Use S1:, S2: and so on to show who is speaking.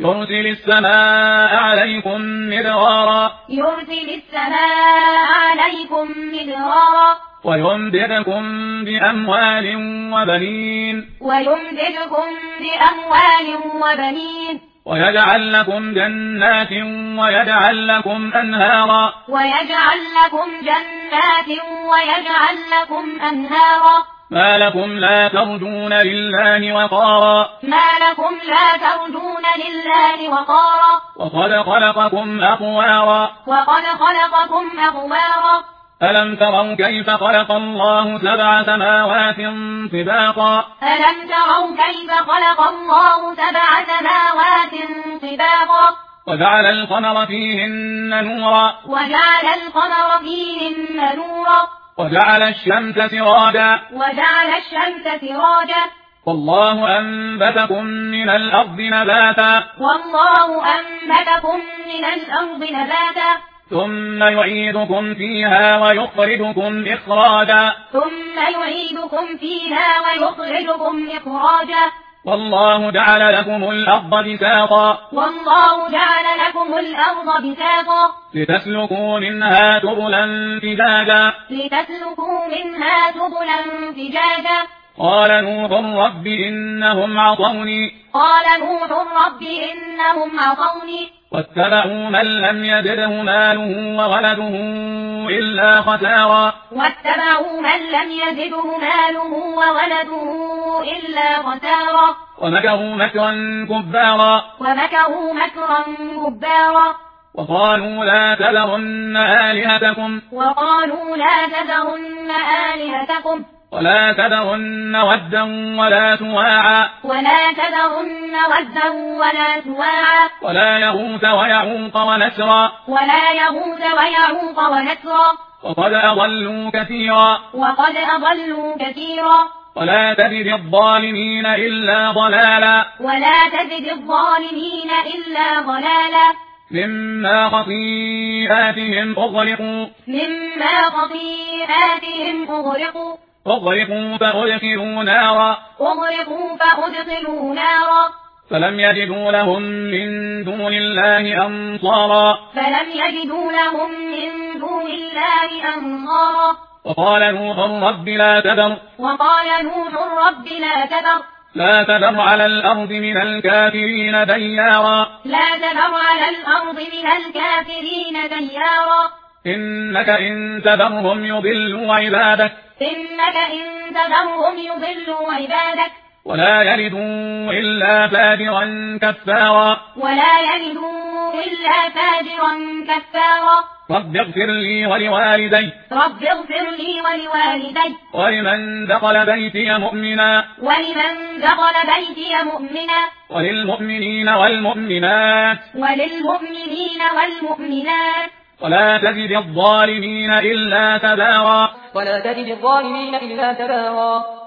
S1: يرسل السماء عليكم مدرارا ويمددكم بأموال وبنين ويجعل لكم جنات ويجعل لكم أنهارا ما لكم لا ترجون لله وقارا وقد خلقكم أطوارا ألم تروا كيف خلق الله 7 سماوات طباقا وجعل القمر فيهن نورا وجعل الشمس سراجا والله أنبتكم من الأرض نباتا ثم يعيدكم فيها ويخرجكم إخراجا والله جعل لكم الأرض بساطا لتسلكوا منها سبلا فجاجا قال نوح رب إنهم عصوني واتبعوا من لم يزده ماله وولده إلا خسارا ومكروا مكرا كبارا وقالوا لا تذرن آلهتكم ولا تذرن ودا ولا سواعا ولا يغوث ويعوق ونسرا وقد أضلوا كثيرا ولا تزد الظالمين إلا ضلالا مما خطيئاتهم أغرقوا فأدخلوا نارا فلم يجدوا لهم من دون الله أنصارا وقال نوح رب لا تذر على الأرض من الكافرين ديارا إنك إن تذرهم يضلوا عبادك ولا يلدوا إلا فاجرا كفارا رب اغفر لي ولوالدي ولمن دخل بيتي مؤمنا وللمؤمنين والمؤمنات ولا تزد الظالمين إلا تبارا